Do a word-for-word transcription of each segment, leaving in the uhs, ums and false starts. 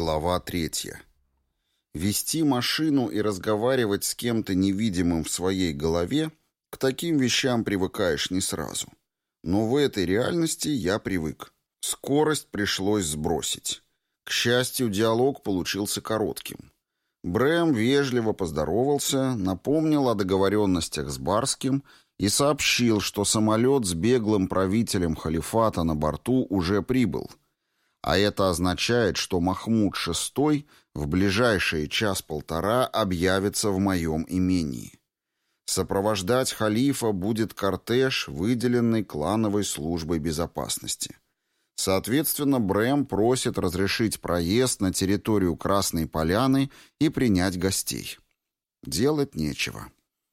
Глава третья. Вести машину и разговаривать с кем-то невидимым в своей голове, к таким вещам привыкаешь не сразу. Но в этой реальности я привык. Скорость пришлось сбросить. К счастью, диалог получился коротким. Брэм вежливо поздоровался, напомнил о договоренностях с Барским и сообщил, что самолет с беглым правителем халифата на борту уже прибыл. А это означает, что Махмуд шестой в ближайшие час-полтора объявится в моем имении. Сопровождать халифа будет кортеж, выделенный клановой службой безопасности. Соответственно, Брэм просит разрешить проезд на территорию Красной Поляны и принять гостей. Делать нечего.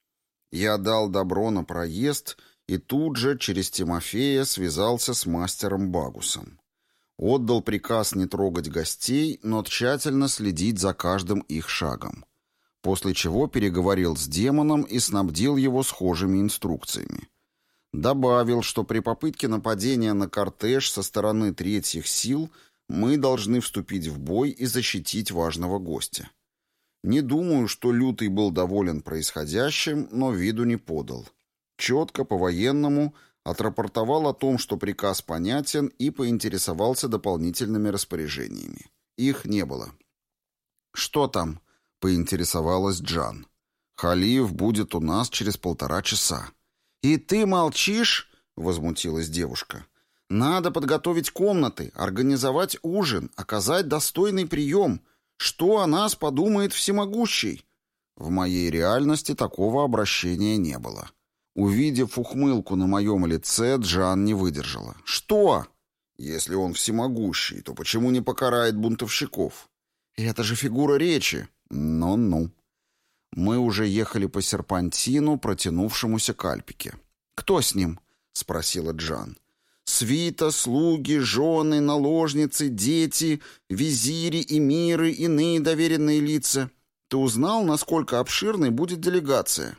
Я дал добро на проезд и тут же через Тимофея связался с мастером Багусом. Отдал приказ не трогать гостей, но тщательно следить за каждым их шагом. После чего переговорил с демоном и снабдил его схожими инструкциями. Добавил, что при попытке нападения на кортеж со стороны третьих сил мы должны вступить в бой и защитить важного гостя. Не думаю, что Лютый был доволен происходящим, но виду не подал. Четко, по-военному, отрапортовал о том, что приказ понятен, и поинтересовался дополнительными распоряжениями. Их не было. «Что там?» — поинтересовалась Джан. «Халиф будет у нас через полтора часа». «И ты молчишь?» — возмутилась девушка. «Надо подготовить комнаты, организовать ужин, оказать достойный прием. Что о нас подумает всемогущий?» В моей реальности такого обращения не было. Увидев ухмылку на моем лице, Джан не выдержала. «Что?» «Если он всемогущий, то почему не покарает бунтовщиков?» «Это же фигура речи». «Ну-ну». Мы уже ехали по серпантину, протянувшемуся к Альпике. «Кто с ним?» — спросила Джан. «Свита, слуги, жены, наложницы, дети, визири, эмиры, иные доверенные лица. Ты узнал, насколько обширной будет делегация?»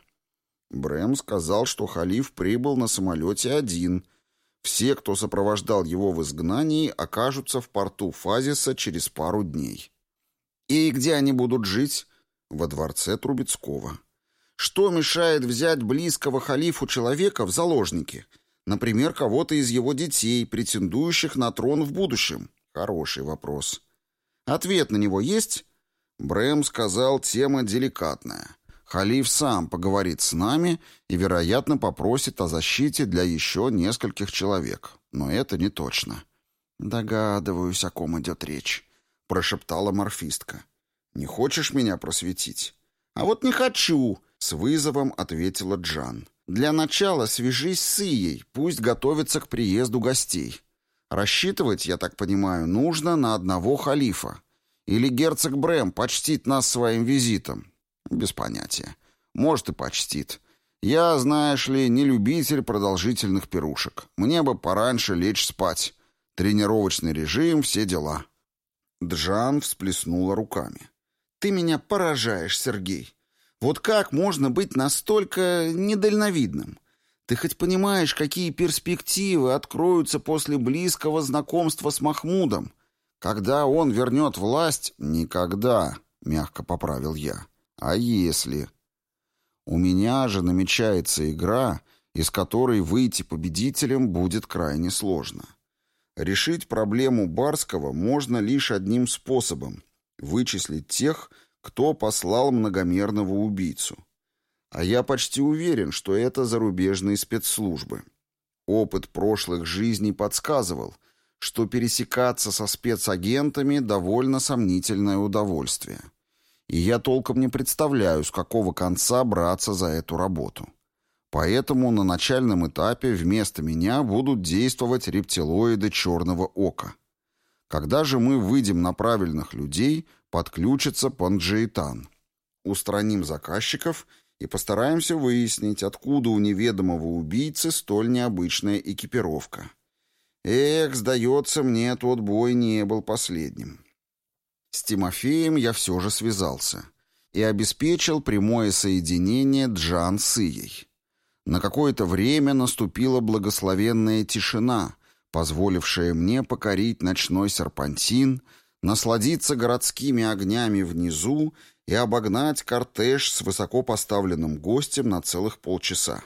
Брэм сказал, что халиф прибыл на самолете один. Все, кто сопровождал его в изгнании, окажутся в порту Фазиса через пару дней. «И где они будут жить?» «Во дворце Трубецкого». «Что мешает взять близкого халифу человека в заложники? Например, кого-то из его детей, претендующих на трон в будущем?» «Хороший вопрос». «Ответ на него есть?» Брэм сказал, тема деликатная. Халиф сам поговорит с нами и, вероятно, попросит о защите для еще нескольких человек. Но это не точно. «Догадываюсь, о ком идет речь», — прошептала морфистка. «Не хочешь меня просветить?» «А вот не хочу», — с вызовом ответила Джан. «Для начала свяжись с Ией, пусть готовится к приезду гостей. Рассчитывать, я так понимаю, нужно на одного халифа. Или герцог Брэм почтит нас своим визитом?» «Без понятия. Может, и почтит. Я, знаешь ли, не любитель продолжительных пирушек. Мне бы пораньше лечь спать. Тренировочный режим, все дела». Джан всплеснула руками. «Ты меня поражаешь, Сергей. Вот как можно быть настолько недальновидным? Ты хоть понимаешь, какие перспективы откроются после близкого знакомства с Махмудом? Когда он вернет власть...» «Никогда», — мягко поправил я. «А если...» У меня же намечается игра, из которой выйти победителем будет крайне сложно. Решить проблему Барского можно лишь одним способом — вычислить тех, кто послал многомерного убийцу. А я почти уверен, что это зарубежные спецслужбы. Опыт прошлых жизней подсказывал, что пересекаться со спецагентами — довольно сомнительное удовольствие. И я толком не представляю, с какого конца браться за эту работу. Поэтому на начальном этапе вместо меня будут действовать рептилоиды черного ока. Когда же мы выйдем на правильных людей, подключится Панджейтан. Устраним заказчиков и постараемся выяснить, откуда у неведомого убийцы столь необычная экипировка. Эх, сдается мне, тот бой не был последним. С Тимофеем я все же связался и обеспечил прямое соединение Джан с Ией. На какое-то время наступила благословенная тишина, позволившая мне покорить ночной серпантин, насладиться городскими огнями внизу и обогнать кортеж с высоко поставленным гостем на целых полчаса.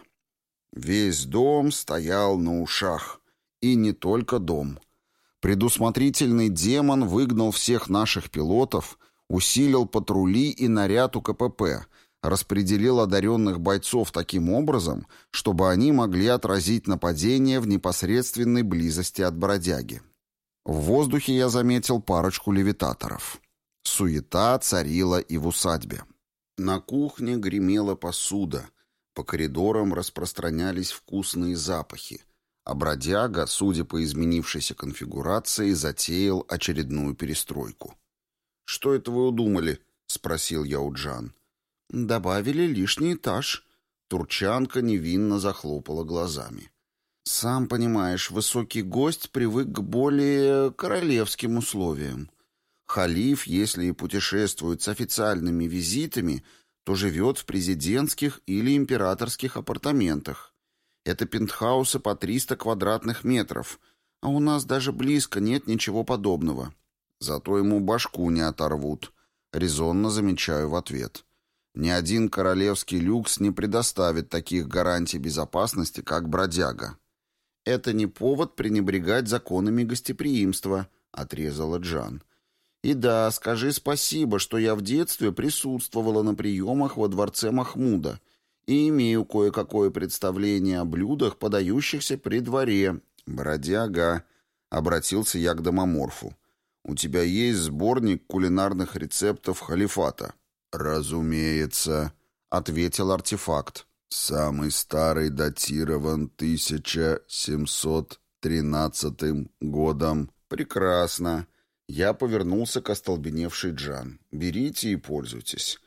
Весь дом стоял на ушах. И не только дом. Предусмотрительный демон выгнал всех наших пилотов, усилил патрули и наряд у ка пэ пэ, распределил одаренных бойцов таким образом, чтобы они могли отразить нападение в непосредственной близости от бродяги. В воздухе я заметил парочку левитаторов. Суета царила и в усадьбе. На кухне гремела посуда, по коридорам распространялись вкусные запахи, а бродяга, судя по изменившейся конфигурации, затеял очередную перестройку. «Что это вы удумали?» — спросил я у Джан. «Добавили лишний этаж». Турчанка невинно захлопала глазами. «Сам понимаешь, высокий гость привык к более королевским условиям. Халиф, если и путешествует с официальными визитами, то живет в президентских или императорских апартаментах. Это пентхаусы по триста квадратных метров, а у нас даже близко нет ничего подобного. Зато ему башку не оторвут», — резонно замечаю в ответ. «Ни один королевский люкс не предоставит таких гарантий безопасности, как бродяга». «Это не повод пренебрегать законами гостеприимства», — отрезала Джан. «И да, скажи спасибо, что я в детстве присутствовала на приемах во дворце Махмуда и имею кое-какое представление о блюдах, подающихся при дворе». «Бродяга», — обратился я к домоморфу. «У тебя есть сборник кулинарных рецептов халифата?» «Разумеется», — ответил артефакт. «Самый старый датирован тысяча семьсот тринадцатым годом». «Прекрасно». Я повернулся к остолбеневшей Джан. «Берите и пользуйтесь.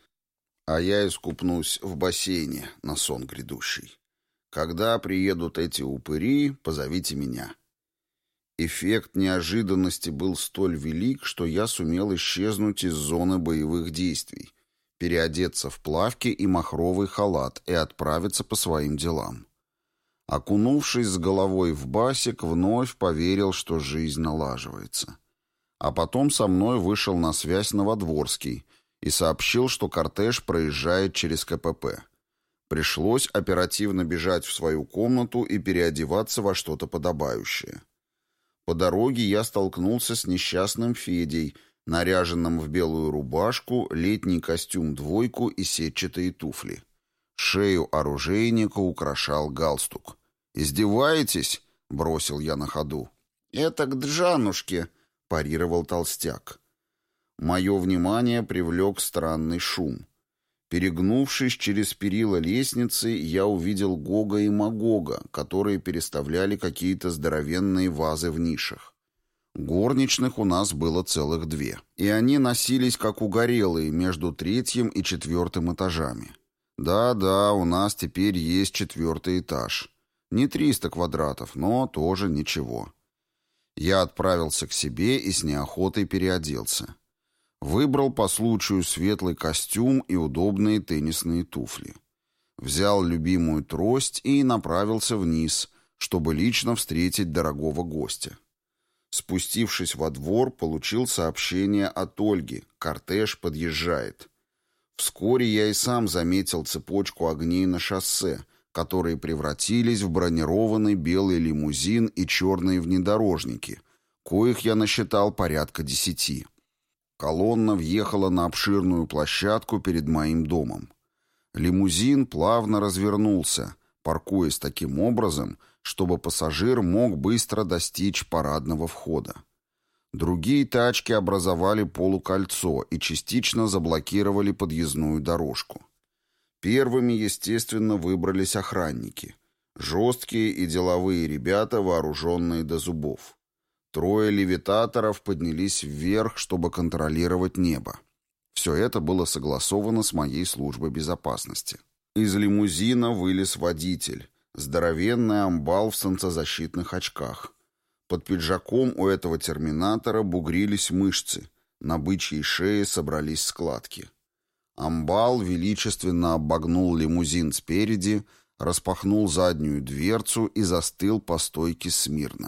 А я искупнусь в бассейне на сон грядущий. Когда приедут эти упыри, позовите меня». Эффект неожиданности был столь велик, что я сумел исчезнуть из зоны боевых действий, переодеться в плавки и махровый халат и отправиться по своим делам. Окунувшись с головой в басик, вновь поверил, что жизнь налаживается. А потом со мной вышел на связь Новодворский и сообщил, что кортеж проезжает через ка пэ пэ. Пришлось оперативно бежать в свою комнату и переодеваться во что-то подобающее. По дороге я столкнулся с несчастным Федей, наряженным в белую рубашку, летний костюм-двойку и сетчатые туфли. Шею оружейника украшал галстук. «Издеваетесь?» — бросил я на ходу. «Это к Джанушке», — парировал толстяк. Мое внимание привлек странный шум. Перегнувшись через перила лестницы, я увидел Гога и Магога, которые переставляли какие-то здоровенные вазы в нишах. Горничных у нас было целых две, и они носились как угорелые между третьим и четвертым этажами. Да-да, у нас теперь есть четвертый этаж. Не триста квадратов, но тоже ничего. Я отправился к себе и с неохотой переоделся. Выбрал по случаю светлый костюм и удобные теннисные туфли. Взял любимую трость и направился вниз, чтобы лично встретить дорогого гостя. Спустившись во двор, получил сообщение от Ольги: кортеж подъезжает. Вскоре я и сам заметил цепочку огней на шоссе, которые превратились в бронированный белый лимузин и черные внедорожники, коих я насчитал порядка десяти. Колонна въехала на обширную площадку перед моим домом. Лимузин плавно развернулся, паркуясь таким образом, чтобы пассажир мог быстро достичь парадного входа. Другие тачки образовали полукольцо и частично заблокировали подъездную дорожку. Первыми, естественно, выбрались охранники. Жесткие и деловые ребята, вооруженные до зубов. Трое левитаторов поднялись вверх, чтобы контролировать небо. Все это было согласовано с моей службой безопасности. Из лимузина вылез водитель, здоровенный амбал в солнцезащитных очках. Под пиджаком у этого терминатора бугрились мышцы, на бычьей шее собрались складки. Амбал величественно обогнул лимузин спереди, распахнул заднюю дверцу и застыл по стойке смирно.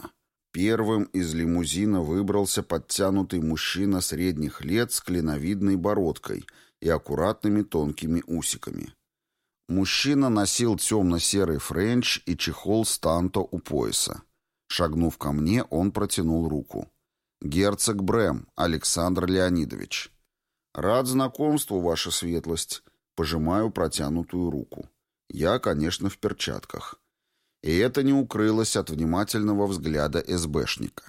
Первым из лимузина выбрался подтянутый мужчина средних лет с клиновидной бородкой и аккуратными тонкими усиками. Мужчина носил темно-серый френч и чехол станто у пояса. Шагнув ко мне, он протянул руку. «Герцог Брэм, Александр Леонидович». «Рад знакомству, ваша светлость». Пожимаю протянутую руку. Я, конечно, в перчатках. И это не укрылось от внимательного взгляда эсбэшника.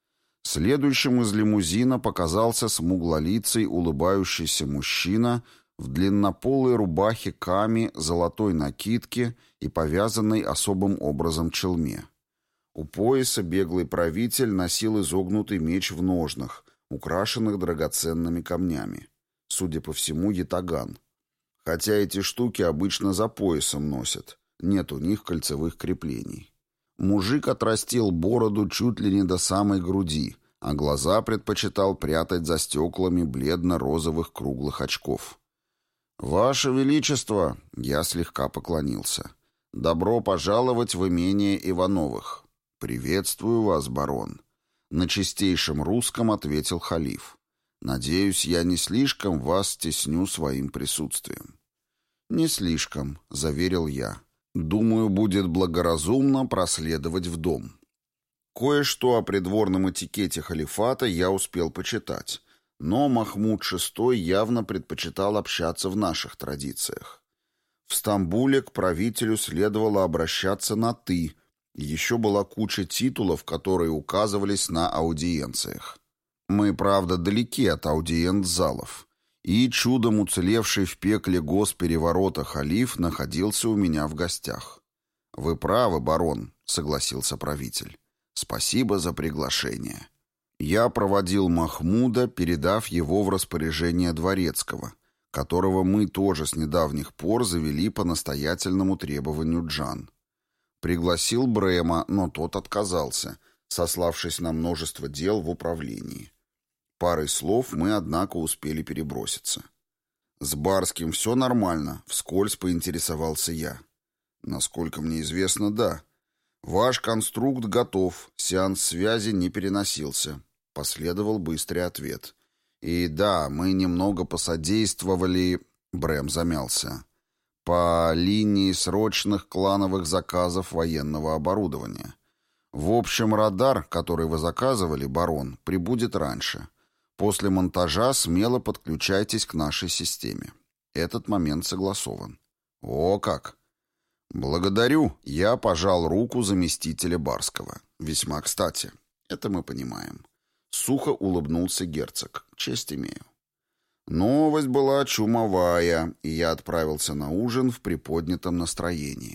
Следующим из лимузина показался смуглолицый улыбающийся мужчина в длиннополой рубахе ками, золотой накидке и повязанной особым образом челме. У пояса беглый правитель носил изогнутый меч в ножнах, украшенных драгоценными камнями. Судя по всему, ятаган. Хотя эти штуки обычно за поясом носят. Нет у них кольцевых креплений. Мужик отрастил бороду чуть ли не до самой груди, а глаза предпочитал прятать за стеклами бледно-розовых круглых очков. «Ваше Величество!» — я слегка поклонился. «Добро пожаловать в имение Ивановых!» «Приветствую вас, барон!» На чистейшем русском ответил халиф. «Надеюсь, я не слишком вас стесню своим присутствием». «Не слишком», — заверил я. «Думаю, будет благоразумно проследовать в дом». Кое-что о придворном этикете халифата я успел почитать, но Махмуд шестой явно предпочитал общаться в наших традициях. В Стамбуле к правителю следовало обращаться на «ты», еще была куча титулов, которые указывались на аудиенциях. Мы, правда, далеки от аудиент-залов, и чудом уцелевший в пекле госпереворота халиф находился у меня в гостях. «Вы правы, барон», — согласился правитель. «Спасибо за приглашение». Я проводил Махмуда, передав его в распоряжение дворецкого, которого мы тоже с недавних пор завели по настоятельному требованию Джан. Пригласил Брэма, но тот отказался, сославшись на множество дел в управлении. Парой слов мы, однако, успели переброситься. «С Барским все нормально?» — вскользь поинтересовался я. «Насколько мне известно, да. Ваш конструкт готов, сеанс связи не переносился», — последовал быстрый ответ. «И да, мы немного посодействовали...» — Брэм замялся. «По линии срочных клановых заказов военного оборудования. В общем, радар, который вы заказывали, барон, прибудет раньше. После монтажа смело подключайтесь к нашей системе. Этот момент согласован». «О как!» «Благодарю!» — я пожал руку заместителя Барского. «Весьма кстати. Это мы понимаем». Сухо улыбнулся герцог. «Честь имею». Новость была чумовая, и я отправился на ужин в приподнятом настроении.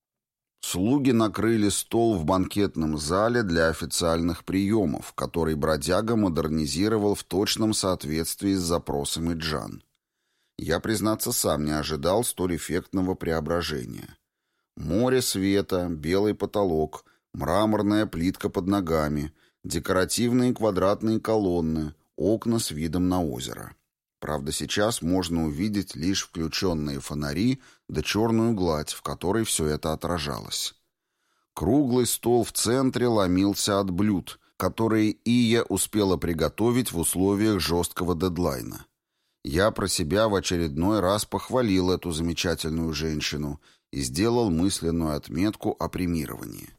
Слуги накрыли стол в банкетном зале для официальных приемов, который бродяга модернизировал в точном соответствии с запросами Джан. Я, признаться, сам не ожидал столь эффектного преображения. Море света, белый потолок, мраморная плитка под ногами, декоративные квадратные колонны, окна с видом на озеро. Правда, сейчас можно увидеть лишь включенные фонари да черную гладь, в которой все это отражалось. Круглый стол в центре ломился от блюд, которые Ия успела приготовить в условиях жесткого дедлайна. Я про себя в очередной раз похвалил эту замечательную женщину и сделал мысленную отметку о премировании.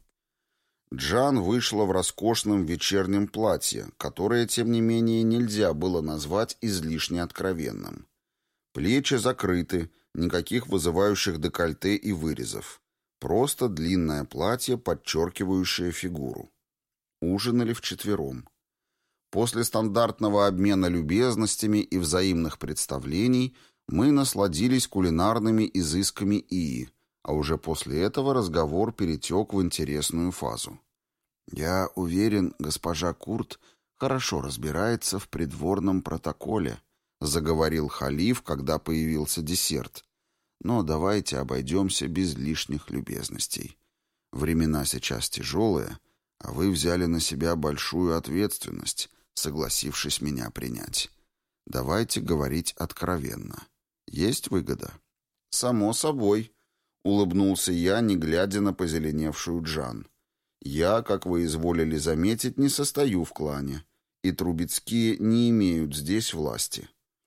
Джан вышла в роскошном вечернем платье, которое, тем не менее, нельзя было назвать излишне откровенным. Плечи закрыты, никаких вызывающих декольте и вырезов. Просто длинное платье, подчеркивающее фигуру. Ужинали вчетвером. После стандартного обмена любезностями и взаимных представлений мы насладились кулинарными изысками Ии, а уже после этого разговор перетек в интересную фазу. «Я уверен, госпожа Курт хорошо разбирается в придворном протоколе», заговорил халиф, когда появился десерт. «Но давайте обойдемся без лишних любезностей. Времена сейчас тяжелые, а вы взяли на себя большую ответственность, согласившись меня принять. Давайте говорить откровенно. Есть выгода?» «Само собой», — улыбнулся я, не глядя на позеленевшую Джан. Я, как вы изволили заметить, не состою в клане, и Трубецкие не имеют здесь власти».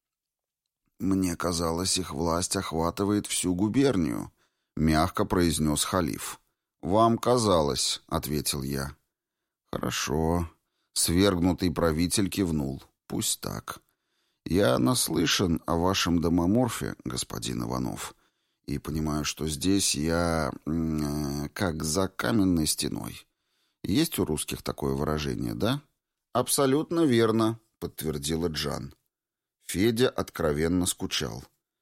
«Мне казалось, их власть охватывает всю губернию», — мягко произнес халиф. «Вам казалось», — ответил я. «Хорошо». Свергнутый правитель кивнул. «Пусть так. Я наслышан о вашем домоморфе, господин Иванов, и понимаю, что здесь я э, как за каменной стеной. Есть у русских такое выражение, да?» «Абсолютно верно», — подтвердила Джан. Федя откровенно скучал.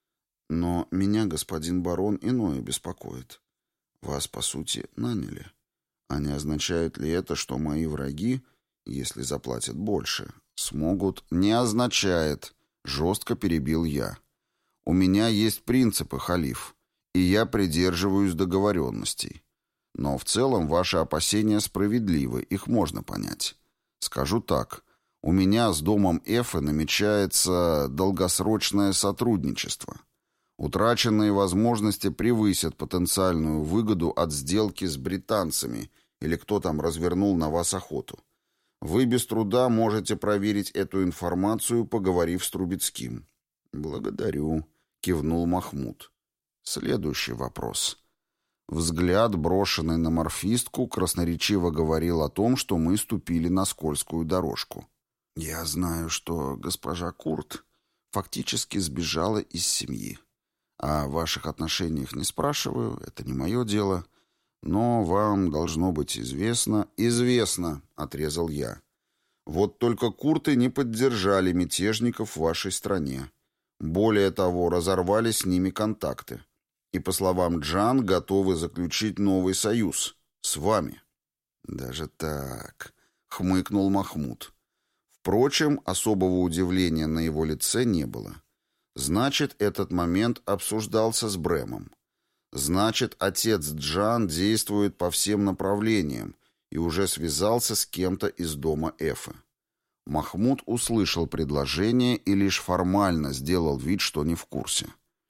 «Но меня, господин барон, иное беспокоит. Вас, по сути, наняли. А не означает ли это, что мои враги, если заплатят больше, смогут...» «Не означает», — жестко перебил я. «У меня есть принципы, халиф, и я придерживаюсь договоренностей. Но в целом ваши опасения справедливы, их можно понять. Скажу так, у меня с домом Эфы намечается долгосрочное сотрудничество. Утраченные возможности превысят потенциальную выгоду от сделки с британцами или кто там развернул на вас охоту. Вы без труда можете проверить эту информацию, поговорив с Трубецким». «Благодарю», — кивнул Махмуд. Следующий вопрос. Взгляд, брошенный на морфистку, красноречиво говорил о том, что мы ступили на скользкую дорожку. «Я знаю, что госпожа Курт фактически сбежала из семьи. О ваших отношениях не спрашиваю, это не мое дело. Но вам должно быть известно...» «Известно», — отрезал я. «Вот только курты не поддержали мятежников в вашей стране. Более того, разорвали с ними контакты. И, по словам Джан, готовы заключить новый союз. С вами». «Даже так», — хмыкнул Махмуд. Впрочем, особого удивления на его лице не было. Значит, этот момент обсуждался с Брэмом. Значит, отец Джан действует по всем направлениям и уже связался с кем-то из дома Эфы. Махмуд услышал предложение и лишь формально сделал вид, что не в курсе.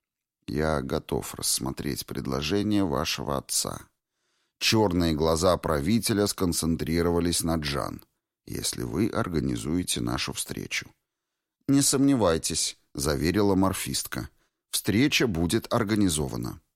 «Я готов рассмотреть предложение вашего отца». Черные глаза правителя сконцентрировались на Джан. «Если вы организуете нашу встречу». «Не сомневайтесь», — заверила морфистка. «Встреча будет организована».